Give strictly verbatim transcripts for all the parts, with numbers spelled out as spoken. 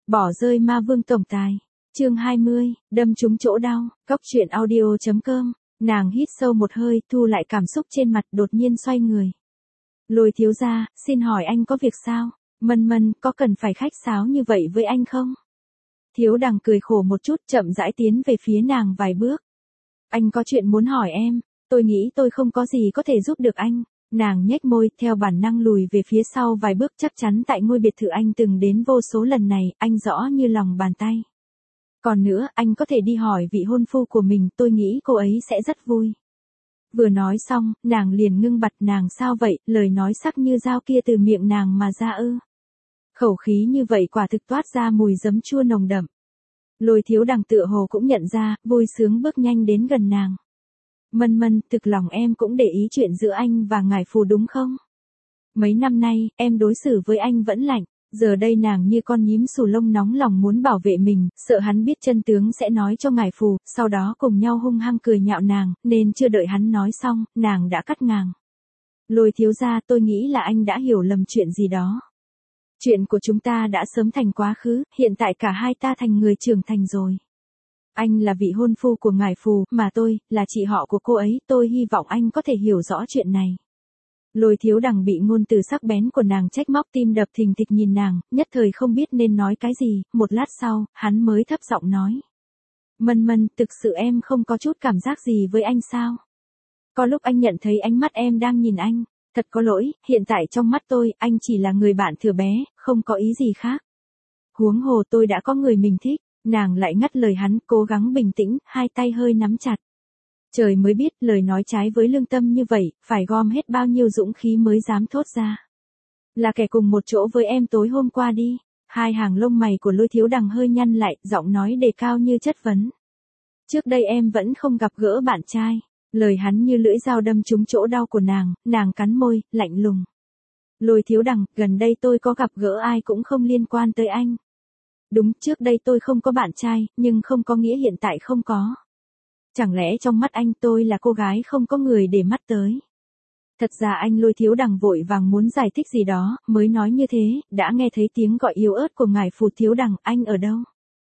Bỏ rơi ma vương tổng tài. Chương hai mươi, đâm trúng chỗ đau. Cóc truyện audio chấm com. Nàng hít sâu một hơi, thu lại cảm xúc trên mặt, đột nhiên xoay người. Lôi thiếu gia, xin hỏi anh có việc sao? Mân Mân, có cần phải khách sáo như vậy với anh không? Thiếu Đằng cười khổ một chút, chậm rãi tiến về phía nàng vài bước. Anh có chuyện muốn hỏi em, tôi nghĩ tôi không có gì có thể giúp được anh. Nàng nhếch môi, theo bản năng lùi về phía sau vài bước, chắc chắn tại ngôi biệt thự anh từng đến vô số lần này, anh rõ như lòng bàn tay. Còn nữa, anh có thể đi hỏi vị hôn phu của mình, tôi nghĩ cô ấy sẽ rất vui. Vừa nói xong, nàng liền ngưng bặt. Nàng sao vậy, lời nói sắc như dao kia từ miệng nàng mà ra ư. Khẩu khí như vậy quả thực toát ra mùi giấm chua nồng đậm. Lôi Thiếu Đằng tựa hồ cũng nhận ra, vui sướng bước nhanh đến gần nàng. Mân Mân, thực lòng em cũng để ý chuyện giữa anh và ngải phù đúng không? Mấy năm nay, em đối xử với anh vẫn lạnh, giờ đây nàng như con nhím xù lông nóng lòng muốn bảo vệ mình, sợ hắn biết chân tướng sẽ nói cho ngải phù, sau đó cùng nhau hung hăng cười nhạo nàng, nên chưa đợi hắn nói xong, nàng đã cắt ngang. Lôi thiếu gia, tôi nghĩ là anh đã hiểu lầm chuyện gì đó. Chuyện của chúng ta đã sớm thành quá khứ, hiện tại cả hai ta thành người trưởng thành rồi. Anh là vị hôn phu của ngải phù, mà tôi, là chị họ của cô ấy, tôi hy vọng anh có thể hiểu rõ chuyện này. Lôi Thiếu Đằng bị ngôn từ sắc bén của nàng trách móc, tim đập thình thịch nhìn nàng, nhất thời không biết nên nói cái gì, một lát sau, hắn mới thấp giọng nói. Mân Mân, thực sự em không có chút cảm giác gì với anh sao? Có lúc anh nhận thấy ánh mắt em đang nhìn anh, thật có lỗi, hiện tại trong mắt tôi, anh chỉ là người bạn thừa bé, không có ý gì khác. Huống hồ tôi đã có người mình thích. Nàng lại ngắt lời hắn, cố gắng bình tĩnh, hai tay hơi nắm chặt. Trời mới biết, lời nói trái với lương tâm như vậy, phải gom hết bao nhiêu dũng khí mới dám thốt ra. Là kẻ cùng một chỗ với em tối hôm qua đi. Hai hàng lông mày của Lôi Thiếu Đằng hơi nhăn lại, giọng nói đề cao như chất vấn. Trước đây em vẫn không gặp gỡ bạn trai. Lời hắn như lưỡi dao đâm trúng chỗ đau của nàng, nàng cắn môi, lạnh lùng. Lôi Thiếu Đằng, gần đây tôi có gặp gỡ ai cũng không liên quan tới anh. Đúng, trước đây tôi không có bạn trai, nhưng không có nghĩa hiện tại không có. Chẳng lẽ trong mắt anh tôi là cô gái không có người để mắt tới? Thật ra anh Lôi Thiếu Đằng vội vàng muốn giải thích gì đó, mới nói như thế, đã nghe thấy tiếng gọi yếu ớt của ngải phù. Thiếu Đằng, anh ở đâu?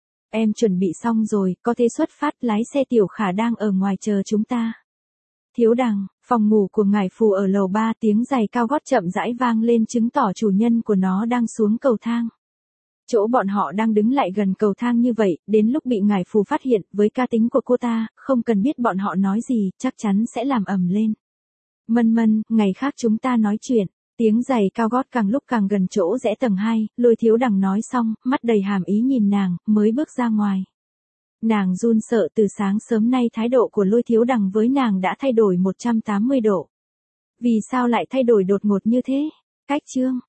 Em chuẩn bị xong rồi, có thể xuất phát, lái xe Tiểu Khả đang ở ngoài chờ chúng ta. Thiếu Đằng, phòng ngủ của ngải phù ở lầu ba, tiếng giày cao gót chậm rãi vang lên, chứng tỏ chủ nhân của nó đang xuống cầu thang. Chỗ bọn họ đang đứng lại gần cầu thang như vậy, đến lúc bị ngải phù phát hiện, với cá tính của cô ta, không cần biết bọn họ nói gì, chắc chắn sẽ làm ầm lên. Mân Mân, ngày khác chúng ta nói chuyện. Tiếng giày cao gót càng lúc càng gần chỗ rẽ tầng hai, Lôi Thiếu Đằng nói xong, mắt đầy hàm ý nhìn nàng, mới bước ra ngoài. Nàng run sợ, từ sáng sớm nay thái độ của Lôi Thiếu Đằng với nàng đã thay đổi một trăm tám mươi độ. Vì sao lại thay đổi đột ngột như thế? Cách chương